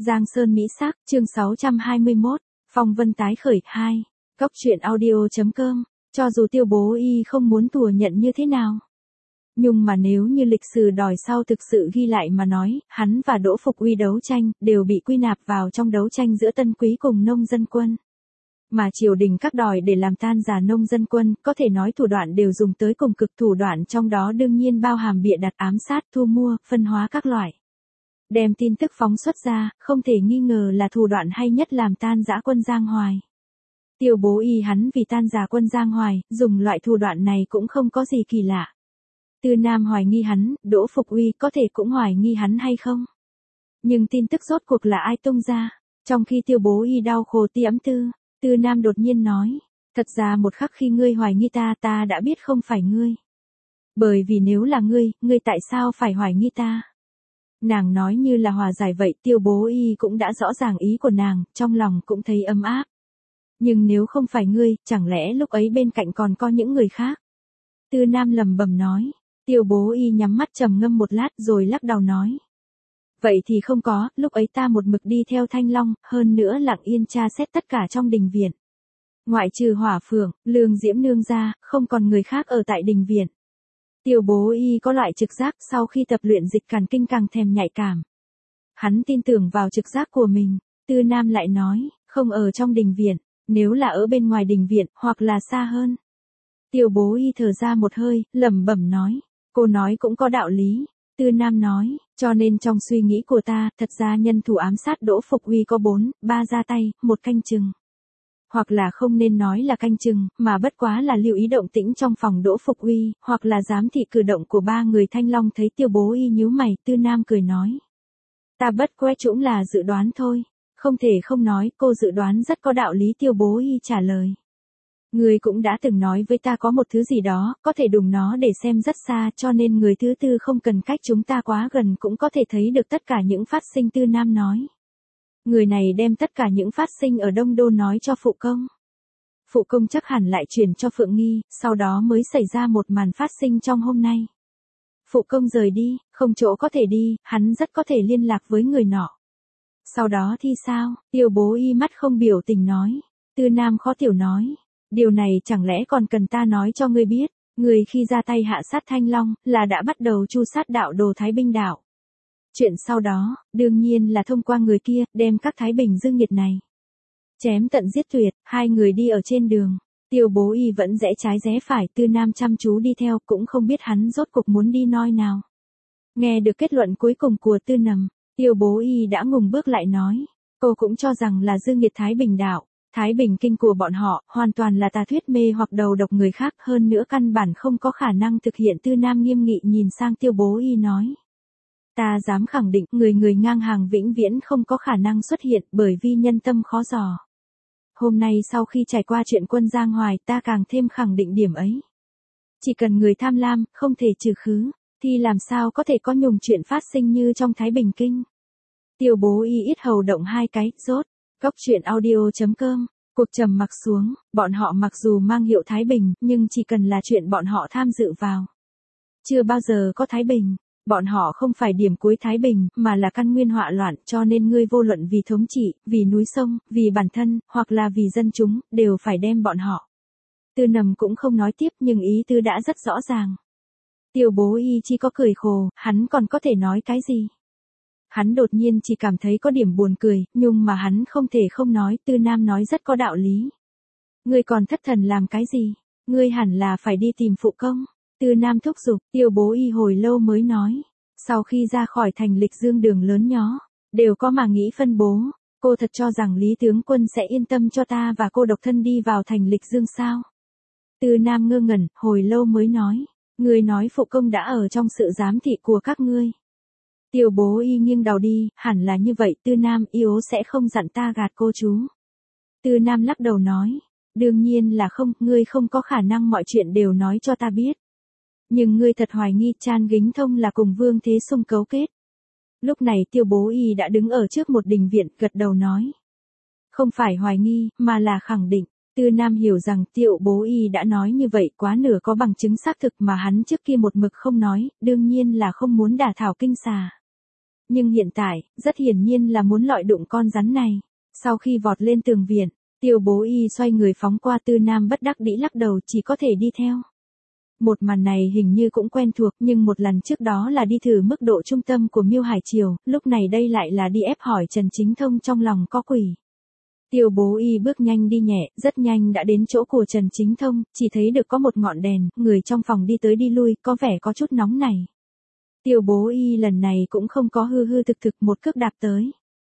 Giang Sơn Mỹ Sắc, chương 621, Phong vân tái khởi 2. Cóc truyện audio.com. Cho dù Tiêu Bố Y không muốn thừa nhận như thế nào, nhưng mà nếu như lịch sử đòi sau thực sự ghi lại mà nói, hắn và Đỗ Phục Uy đấu tranh, đều bị quy nạp vào trong đấu tranh giữa Tân Quý cùng nông dân quân. Mà triều đình các đòi để làm tan rã nông dân quân, có thể nói thủ đoạn đều dùng tới cùng cực, thủ đoạn trong đó đương nhiên bao hàm bịa đặt, ám sát, thu mua, phân hóa các loại. Đem tin tức phóng xuất ra, không thể nghi ngờ là thủ đoạn hay nhất làm tan rã quân Giang Hoài. Tiêu Bố Y hắn vì tan rã quân Giang Hoài, dùng loại thủ đoạn này cũng không có gì kỳ lạ. Tư Nam hoài nghi hắn, Đỗ Phục Uy có thể cũng hoài nghi hắn hay không. Nhưng tin tức rốt cuộc là ai tung ra? Trong khi Tiêu Bố Y đau khổ tiễm tư, Tư Nam đột nhiên nói, thật ra một khắc khi ngươi hoài nghi ta đã biết không phải ngươi. Bởi vì nếu là ngươi tại sao phải hoài nghi ta? Nàng nói như là hòa giải vậy, Tiêu Bố Y cũng đã rõ ràng ý của nàng, trong lòng cũng thấy ấm áp. Nhưng nếu không phải ngươi, chẳng lẽ lúc ấy bên cạnh còn có những người khác? Tư Nam lẩm bẩm nói. Tiêu Bố Y nhắm mắt trầm ngâm một lát rồi lắc đầu nói. Vậy thì không có, lúc ấy ta một mực đi theo Thanh Long, hơn nữa lặng yên tra xét tất cả trong đình viện. Ngoại trừ Hỏa Phượng, Lương Diễm nương ra, không còn người khác ở tại đình viện. Tiêu Bố Y có loại trực giác sau khi tập luyện dịch càn kinh càng thèm nhạy cảm. Hắn tin tưởng vào trực giác của mình. Tư Nam lại nói, không ở trong đình viện, nếu là ở bên ngoài đình viện, hoặc là xa hơn. Tiêu Bố Y thở ra một hơi, lẩm bẩm nói. Cô nói cũng có đạo lý. Tư Nam nói, cho nên trong suy nghĩ của ta, thật ra nhân thủ ám sát Đỗ Phục Uy có 3 ra tay, một canh chừng. Hoặc là không nên nói là canh chừng, mà bất quá là lưu ý động tĩnh trong phòng Đỗ Phục Uy, hoặc là giám thị cử động của 3 người Thanh Long. Thấy Tiêu Bố Y nhíu mày, Tư Nam cười nói. Ta bất quá cũng là dự đoán thôi. Không thể không nói, cô dự đoán rất có đạo lý. Tiêu Bố Y trả lời. Người cũng đã từng nói với ta có một thứ gì đó, có thể đùng nó để xem rất xa, cho nên người thứ tư không cần cách chúng ta quá gần cũng có thể thấy được tất cả những phát sinh. Tư Nam nói. Người này đem tất cả những phát sinh ở Đông Đô nói cho Phụ Công. Phụ Công chắc hẳn lại truyền cho Phượng Nghi, sau đó mới xảy ra một màn phát sinh trong hôm nay. Phụ Công rời đi, không chỗ có thể đi, hắn rất có thể liên lạc với người nọ. Sau đó thì sao? Tiêu Bố Y mắt không biểu tình nói. Tư Nam khó tiểu nói. Điều này chẳng lẽ còn cần ta nói cho ngươi biết, người khi ra tay hạ sát Thanh Long, là đã bắt đầu tru sát đạo đồ Thái Bình đạo. Chuyện sau đó, đương nhiên là thông qua người kia, đem các Thái Bình dương nhiệt này chém tận giết tuyệt. Hai người đi ở trên đường, Tiêu Bố Y vẫn rẽ trái rẽ phải, Tư Nam chăm chú đi theo, cũng không biết hắn rốt cuộc muốn đi nơi nào. Nghe được kết luận cuối cùng của Tư Nằm, Tiêu Bố Y đã ngùng bước lại nói, cô cũng cho rằng là dương nhiệt Thái Bình đạo. Thái Bình kinh của bọn họ, hoàn toàn là tà thuyết mê hoặc đầu độc người khác, hơn nữa căn bản không có khả năng thực hiện. Tư Nam nghiêm nghị nhìn sang Tiêu Bố Y nói. Ta dám khẳng định, người ngang hàng vĩnh viễn không có khả năng xuất hiện, bởi vì nhân tâm khó dò. Hôm nay sau khi trải qua chuyện quân Giang Hoài, ta càng thêm khẳng định điểm ấy. Chỉ cần người tham lam, không thể trừ khứ, thì làm sao có thể có nhùng chuyện phát sinh như trong Thái Bình kinh. Tiêu Bố Y ít hầu động hai cái, rốt. Cóc truyện audio.com. Cuộc trầm mặc xuống, bọn họ mặc dù mang hiệu Thái Bình, nhưng chỉ cần là chuyện bọn họ tham dự vào. Chưa bao giờ có Thái Bình, bọn họ không phải điểm cuối Thái Bình, mà là căn nguyên họa loạn, cho nên ngươi vô luận vì thống trị, vì núi sông, vì bản thân, hoặc là vì dân chúng, đều phải đem bọn họ. Tư Nằm cũng không nói tiếp, nhưng ý tư đã rất rõ ràng. Tiêu Bố Y chỉ có cười khổ, hắn còn có thể nói cái gì? Hắn đột nhiên chỉ cảm thấy có điểm buồn cười, nhưng mà hắn không thể không nói. Tư Nam nói rất có đạo lý. Ngươi còn thất thần làm cái gì? Ngươi hẳn là phải đi tìm Phụ Công. Tư Nam thúc giục. Tiêu Bố Y hồi lâu mới nói. Sau khi ra khỏi thành Lịch Dương đường lớn nhó, đều có mà nghĩ phân bố. Cô thật cho rằng Lý tướng quân sẽ yên tâm cho ta và cô độc thân đi vào thành Lịch Dương sao? Tư Nam ngơ ngẩn, hồi lâu mới nói. Ngươi nói Phụ Công đã ở trong sự giám thị của các ngươi. Tiêu Bố Y nghiêng đầu đi, hẳn là như vậy. Tư Nam yếu sẽ không dặn ta gạt cô chú. Tư Nam lắc đầu nói, đương nhiên là không, ngươi không có khả năng mọi chuyện đều nói cho ta biết. Nhưng ngươi thật hoài nghi Chan Gính Thông là cùng Vương Thế Sung cấu kết. Lúc này Tiêu Bố Y đã đứng ở trước một đình viện, gật đầu nói. Không phải hoài nghi, mà là khẳng định. Tư Nam hiểu rằng Tiêu Bố Y đã nói như vậy quá nửa có bằng chứng xác thực mà hắn trước kia một mực không nói, đương nhiên là không muốn đả thảo kinh xà. Nhưng hiện tại, rất hiển nhiên là muốn lọi đụng con rắn này. Sau khi vọt lên tường viện, Tiêu Bố Y xoay người phóng qua Tư Nam bất đắc dĩ lắc đầu chỉ có thể đi theo. Một màn này hình như cũng quen thuộc nhưng một lần trước đó là đi thử mức độ trung tâm của Miêu Hải Triều, lúc này đây lại là đi ép hỏi Trần Chính Thông trong lòng có quỷ. Tiêu Bố Y bước nhanh đi nhẹ, rất nhanh đã đến chỗ của Trần Chính Thông, chỉ thấy được có một ngọn đèn, người trong phòng đi tới đi lui, có vẻ có chút nóng này. Tiêu Bố Y lần này cũng không có hư hư thực thực một cước đạp tới.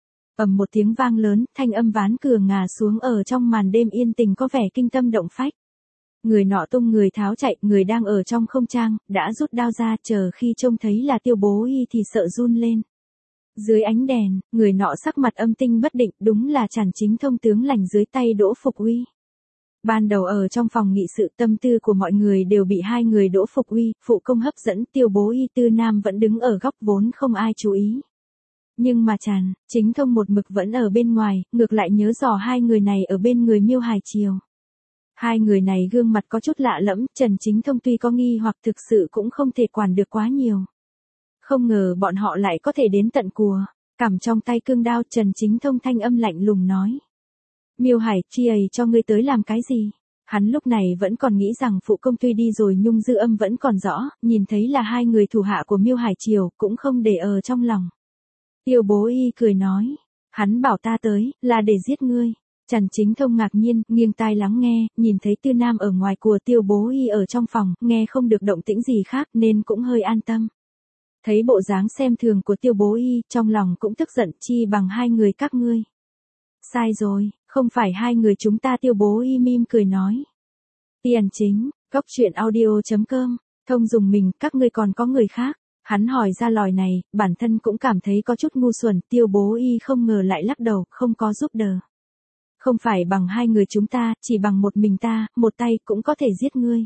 Ầm một tiếng vang lớn, thanh âm ván cửa ngả xuống ở trong màn đêm yên tình có vẻ kinh tâm động phách. Người nọ tung người tháo chạy, người đang ở trong không trang, đã rút đao ra, chờ khi trông thấy là Tiêu Bố Y thì sợ run lên. Dưới ánh đèn, người nọ sắc mặt âm tinh bất định, đúng là Trần Chính Thông tướng lành dưới tay Đỗ Phục Uy. Ban đầu ở trong phòng nghị sự tâm tư của mọi người đều bị hai người Đỗ Phục Uy, phụ công hấp dẫn, Tiêu Bố Y Tư Nam vẫn đứng ở góc vốn không ai chú ý. Nhưng mà Trần Chính Thông một mực vẫn ở bên ngoài, ngược lại nhớ dò hai người này ở bên người Miêu Hải Triều. Hai người này gương mặt có chút lạ lẫm, Trần Chính Thông tuy có nghi hoặc thực sự cũng không thể quản được quá nhiều. Không ngờ bọn họ lại có thể đến tận cùa, cầm trong tay cương đao, Trần Chính Thông thanh âm lạnh lùng nói. Miêu Hải Triều cho ngươi tới làm cái gì? Hắn lúc này vẫn còn nghĩ rằng phụ công tuy đi rồi nhưng dư âm vẫn còn rõ, nhìn thấy là hai người thủ hạ của Miêu Hải Triều cũng không để ở trong lòng. Tiêu Bố Y cười nói, hắn bảo ta tới, là để giết ngươi. Trần Chính Thông ngạc nhiên, nghiêng tai lắng nghe, nhìn thấy Tư Nam ở ngoài của Tiêu Bố Y ở trong phòng, nghe không được động tĩnh gì khác nên cũng hơi an tâm. Thấy bộ dáng xem thường của Tiêu Bố Y, trong lòng cũng tức giận, chi bằng hai người các ngươi. Sai rồi, không phải hai người chúng ta. Tiêu Bố Y mím cười nói. Tiền Chính, Cốc Truyện Audio.com, thông dùng mình, các ngươi còn có người khác. Hắn hỏi ra lời này, bản thân cũng cảm thấy có chút ngu xuẩn, Tiêu Bố Y không ngờ lại lắc đầu, không có giúp đỡ. Không phải bằng hai người chúng ta, chỉ bằng một mình ta, một tay cũng có thể giết ngươi.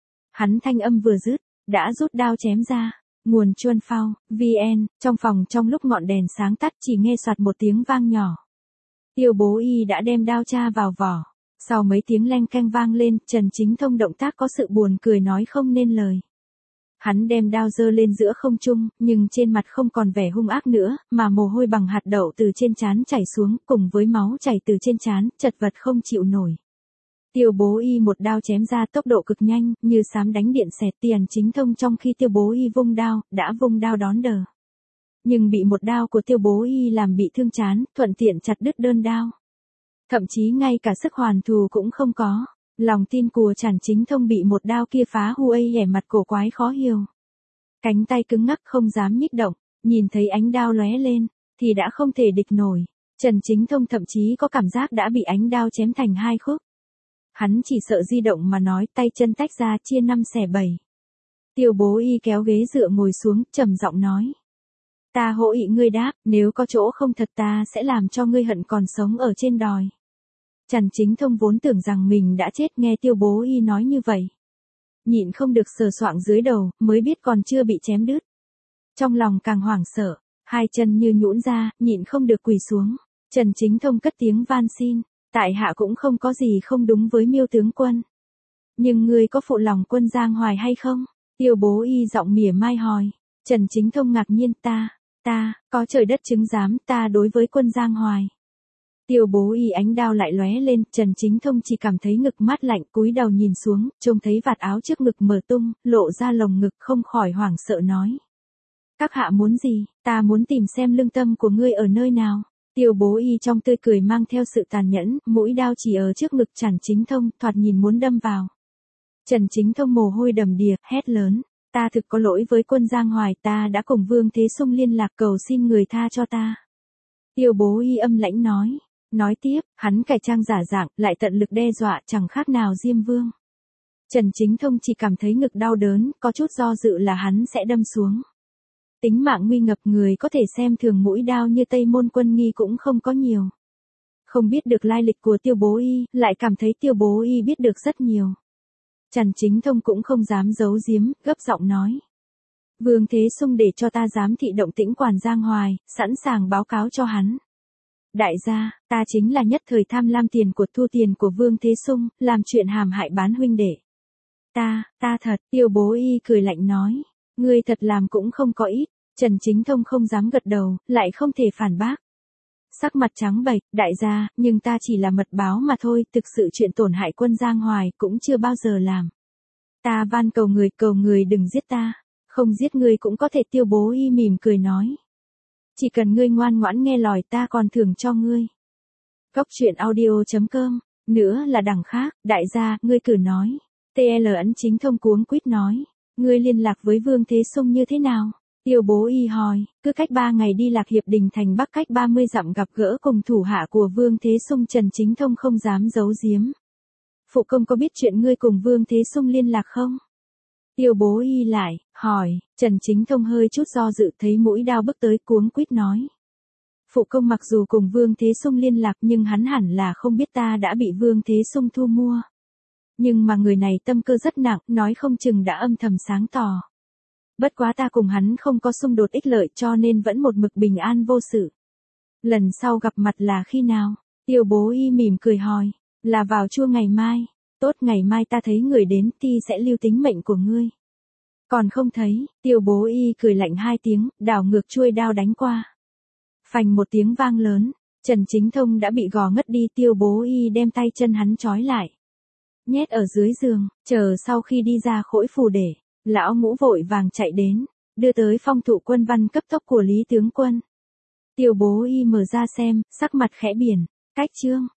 Hắn thanh âm vừa dứt, đã rút đao chém ra. Nguồn Chuân Phao, VN, trong phòng trong lúc ngọn đèn sáng tắt chỉ nghe soạt một tiếng vang nhỏ. Tiêu Bố Y đã đem đao tra vào vỏ. Sau mấy tiếng leng keng vang lên, Trần Chính Thông động tác có sự buồn cười nói không nên lời. Hắn đem đao giơ lên giữa không trung, nhưng trên mặt không còn vẻ hung ác nữa, mà mồ hôi bằng hạt đậu từ trên trán chảy xuống, cùng với máu chảy từ trên trán, chật vật không chịu nổi. Tiêu Bố Y một đao chém ra tốc độ cực nhanh, như sám đánh điện xẹt. Tiền Chính Thông trong khi Tiêu Bố Y vung đao, đã vung đao đón đỡ. Nhưng bị một đao của Tiêu Bố Y làm bị thương trán, thuận tiện chặt đứt đơn đao. Thậm chí ngay cả sức hoàn thù cũng không có. Lòng tin của Trần Chính Thông bị một đao kia phá huây, vẻ mặt cổ quái khó hiểu. Cánh tay cứng ngắc không dám nhích động, nhìn thấy ánh đao lóe lên, thì đã không thể địch nổi. Trần Chính Thông thậm chí có cảm giác đã bị ánh đao chém thành hai khúc. Hắn chỉ sợ di động mà nói, tay chân tách ra chia 5 xẻ 7. Tiêu Bố Y kéo ghế dựa ngồi xuống, trầm giọng nói. Ta hỗ ị ngươi đáp, nếu có chỗ không thật ta sẽ làm cho ngươi hận còn sống ở trên đòi. Trần Chính Thông vốn tưởng rằng mình đã chết, nghe Tiêu Bố Y nói như vậy. Nhịn không được sờ soạng dưới đầu, mới biết còn chưa bị chém đứt. Trong lòng càng hoảng sợ, hai chân như nhũn ra, nhịn không được quỳ xuống. Trần Chính Thông cất tiếng van xin, tại hạ cũng không có gì không đúng với Miêu tướng quân. Nhưng ngươi có phụ lòng quân Giang Hoài hay không? Tiêu Bố Y giọng mỉa mai hỏi. Trần Chính Thông ngạc nhiên, ta, có trời đất chứng giám ta đối với quân Giang Hoài. Tiêu Bố Y ánh đao lại lóe lên, Trần Chính Thông chỉ cảm thấy ngực mát lạnh, cúi đầu nhìn xuống, trông thấy vạt áo trước ngực mở tung, lộ ra lồng ngực, không khỏi hoảng sợ nói. Các hạ muốn gì? Ta muốn tìm xem lương tâm của ngươi ở nơi nào. Tiêu Bố Y trong tươi cười mang theo sự tàn nhẫn, mũi đao chỉ ở trước ngực Trần Chính Thông, thoạt nhìn muốn đâm vào. Trần Chính Thông mồ hôi đầm đìa, hét lớn. Ta thực có lỗi với quân Giang Hoài, ta đã cùng Vương Thế Sung liên lạc cầu xin người tha cho ta. Tiêu Bố Y âm lãnh nói. Nói tiếp, hắn cải trang giả dạng, lại tận lực đe dọa, chẳng khác nào Diêm Vương. Trần Chính Thông chỉ cảm thấy ngực đau đớn, có chút do dự là hắn sẽ đâm xuống. Tính mạng nguy ngập, người có thể xem thường mũi đao như Tây Môn Quân Nghi cũng không có nhiều. Không biết được lai lịch của Tiêu Bố Y, lại cảm thấy Tiêu Bố Y biết được rất nhiều. Trần Chính Thông cũng không dám giấu giếm, gấp giọng nói. Vương Thế Sung để cho ta giám thị động tĩnh quản Giang Hoài, sẵn sàng báo cáo cho hắn. Đại gia, ta chính là nhất thời tham lam tiền của thu tiền của Vương Thế Sung, làm chuyện hàm hại bán huynh đệ. Ta thật. Tiêu Bố Y cười lạnh nói. Ngươi thật làm cũng không có ít. Trần Chính Thông không dám gật đầu, lại không thể phản bác. Sắc mặt trắng bệch, đại gia, nhưng ta chỉ là mật báo mà thôi, thực sự chuyện tổn hại quân Giang Hoài cũng chưa bao giờ làm. Ta van cầu người đừng giết ta, không giết ngươi cũng có thể. Tiêu Bố Y mỉm cười nói. Chỉ cần ngươi ngoan ngoãn nghe lời ta còn thưởng cho ngươi. Cốc truyện audio.com, nữa là đằng khác, đại gia, ngươi cử nói. TL ấn Chính Thông cuống quýt nói. Ngươi liên lạc với Vương Thế Sung như thế nào? Tiêu Bố Y hỏi, cứ cách 3 ngày đi Lạc Hiệp Đình thành Bắc cách 30 dặm gặp gỡ cùng thủ hạ của Vương Thế Sung. Trần Chính Thông không dám giấu giếm. Phụ công có biết chuyện ngươi cùng Vương Thế Sung liên lạc không? Tiêu Bố Y lại, hỏi, Trần Chính Thông hơi chút do dự thấy mũi đao bước tới cuống quýt nói. Phụ công mặc dù cùng Vương Thế Sung liên lạc nhưng hắn hẳn là không biết ta đã bị Vương Thế Sung thu mua. Nhưng mà người này tâm cơ rất nặng, nói không chừng đã âm thầm sáng tỏ. Bất quá ta cùng hắn không có xung đột ích lợi cho nên vẫn một mực bình an vô sự. Lần sau gặp mặt là khi nào? Tiêu Bố Y mỉm cười hỏi, là vào chua ngày mai. Tốt, ngày mai ta thấy người đến thì sẽ lưu tính mệnh của ngươi. Còn không thấy, Tiêu Bố Y cười lạnh 2 tiếng, đảo ngược chuôi đao đánh qua. Phành một tiếng vang lớn, Trần Chính Thông đã bị gò ngất đi. Tiêu Bố Y đem tay chân hắn trói lại, nhét ở dưới giường, chờ sau khi đi ra khỗi phù để, lão ngũ vội vàng chạy đến, đưa tới phong thụ quân văn cấp tốc của Lý tướng quân. Tiêu Bố Y mở ra xem, sắc mặt khẽ biển, cách chương.